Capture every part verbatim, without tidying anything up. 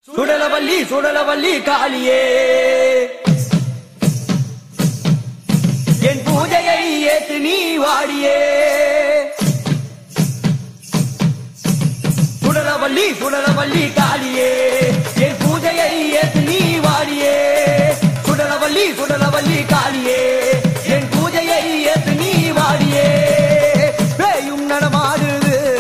சுடலவல்லி சுடலவல்லி காளியே என் பூஜையை ஏத்து நீ வாடியே சுடலவல்லி சுடலவல்லி காளியே என் பூஜையை ஏத்து நீ வாடியே சுடலவல்லி சுடலவல்லி காளியே என் பூஜையை ஏத்து நீ வாடியே பேயும் நடமாடுது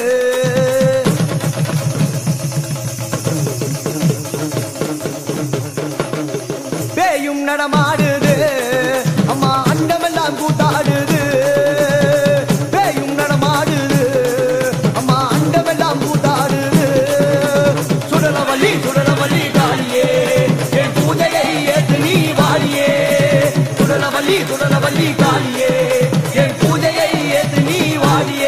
பேயும் நடமாடுது அம்மா அண்டமெல்லாம் கூத்தாடுது பேயும் நடமாடுது அம்மா அண்டமெல்லாம் கூத்தாடுது சுடலவல்லி சுடலவல்லி காளியே என் பூஜையை ஏத்து நீ வாடியே சுடலவல்லி சுடலவல்லி காளியே என் பூஜையை ஏத்து நீ வாடியே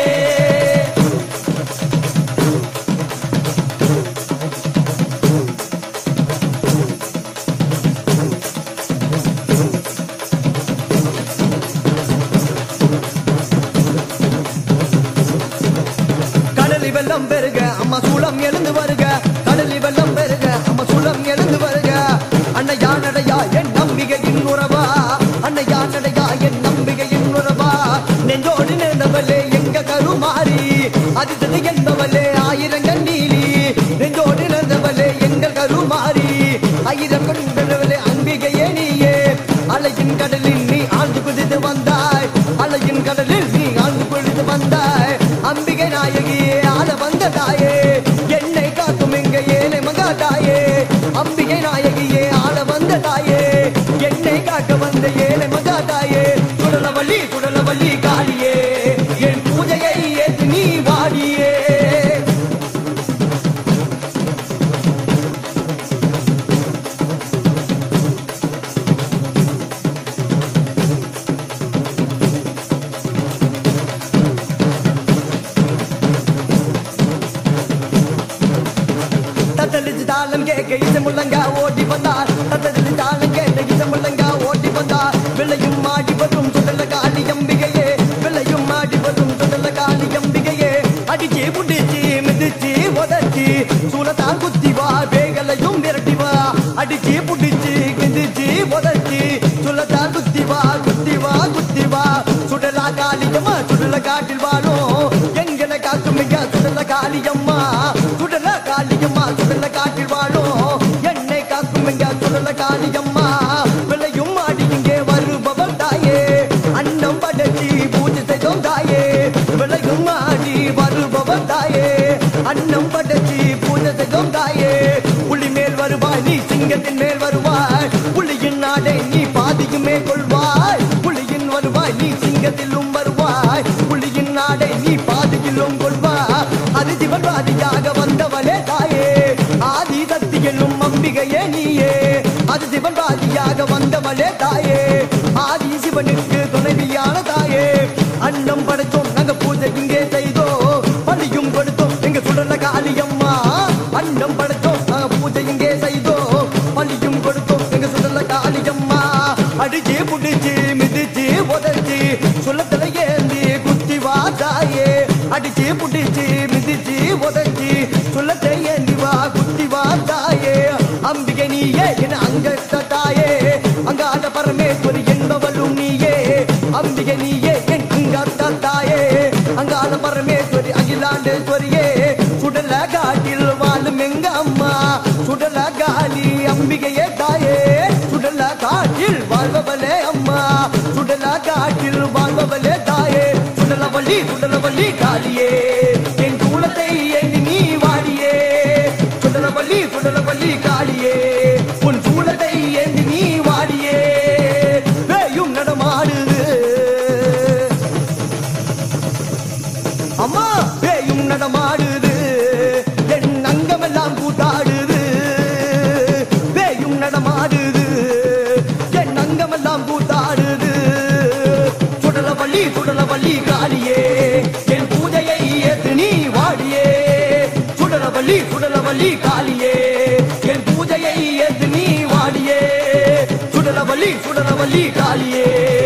வெள்ளம் பெருக அம்மா சூளம் எழுந்து வருக கடலி வெள்ளம் பெருக அம்மா சூளம் எழுந்து வருக அன்னையா நடையா என் நம்பிக்கையின் உறவா அன்னையா நடையா என் நம்பிக்கையின் உறவா நெஞ்சோடு நேர்ந்தவளே எங்க கருமாறி அதிர்ஷ்ட என்பவளே ஆயிரங்கள் நீலி நெஞ்சோடு நேர்ந்தவளே எங்கள் கருமாறி ஆயிரம் கொண்டவளே அம்பிகையே நீயே அலையின் கடலில் நீ ஆழ்ந்து குதித்து வந்தாய் அலையின் கடலில் நீ ஆழ்ந்து குதித்து வந்தாய் அம்பிகை நாயகியே ஆள வந்த தாயே என்னை காக்கும் எங்க ஏழை மகா தாயே அம்பிகை நாயகியே ஆள வந்த தாயே என்னை காக்க வந்த ஏழை மகா தாயே சுடலவல்லி சுடலவல்லி காளியே என் பூஜையை ஏத்து நீ வாடியே தாளம் கேட்க இசை முள்ளங்கா ஓட்டி வந்தார் தத்தது தாளம் கேட்ட இசை முள்ளங்கா ஓட்டி வந்தார் வெள்ளையும் மாடி வரும் சுடல காளி அம்பிகையே வெள்ளையும் மாடி வரும் சுடல காளி அம்பிகையே அடிச்சு புடிச்சு மிதிச்சு உதச்சி சூரத்தால் குத்தி வா வேகலையும் விரட்டி வா அடிச்சு புடிச்சு மிதிச்சு உதச்சி சூரத்தால் குத்தி வா குத்தி வா குத்தி வா சுடலா காளியம்மா சுடல காட்டில் வாழும் எங்களை காக்கும் மிக சுடல காளியம்மா சுடல காளியம்மா சுடல காட்டில் வாழும் என்னை காக்கும் எங்க சுடல காளியம்மா விளையும் மாடி இங்கே வருபவள் தாயே அன்னம் படைச்சி பூஜை செய்தோம் தாயே விளையும் மாடி வருபவள் தாயே அன்னம் படைச்சி பூஜை செய்தோம் தாயே புள்ளி மேல் வருவாய் நீ சிங்கத்தின் மேல் வருவாய் புள்ளியின் நாடை நீ பாதிக்குமே கொள்வாய் புள்ளியின் வருவாய் நீ சிங்கத்திலும் வருவாய் புள்ளியின் நாடை நீ பாதிக்கிலும் கொள்வாய் அது சிவன்வாதியாக வந்தவளே தாயே ஆதி சக்தியிலும் அம்பிகையே நீயே அது சிவன்வாதியாக வந்தவளே தாயே ஆதி சிவனுக்கு துணைவியான தாயே அன்னம் படைத்தோம் நாங்க பூஜை இங்கே செய்தோம் பலியும் கொடுத்தோம் எங்க சுடல காளியம்மா அன்னம் படைத்தோம் நாங்க பூஜை இங்கே செய்தோம் பலியும் கொடுத்தோம் எங்க சுடல காளியம்மா அடிச்சு புடிச்சு மிதிச்சு உதச்சி சொல்லத்துல ஏந்தி குத்தி வா தாயே அடிச்சு புடிச்சு மிதிச்சு உதச்சி சொல்லத்தை ஏந்தி வா குத்தி வா தாயே அம்பிகை நீயே என அங்க தாயே அங்காத பரமேஸ்வரி என்பவளும் நீயே அம்பிகை நீயே என் அங்க தாயே அங்காத பரமேஸ்வரி அகிலாண்டேஸ்வரியே சுடல காட்டில் வாழும் எங்க அம்மா சுடல காளி அம்பிகையே தாயே சுடல காட்டில் வாழ்பவளே அம்மா சுடல காட்டில் வாழ்பவளே தாயே சுடலவல்லி சுடலவல்லி காளியே என் கூலத்தை ஏந்தி நீ வாடியே சுடலவல்லி சுடலவல்லி காளியே உன் சூலத்தை ஏந்தி நீ வாடியே பேயும் நடமாடுது அம்மா பேயும் நடமாடுது என் அங்கமெல்லாம் கூத்தாடுது பேயும் நடமாடுது என் அங்கமெல்லாம் கூத்தாடுது சுடலவல்லி சுடலவல்லி காளியே என் பூஜையை ஏத்து நீ வாடியே சுடலவல்லி சுடலவல்லி காளியே என் பூஜையை ஏத்து நீ வாடியே சுடலவல்லி சுடலவல்லி காளியே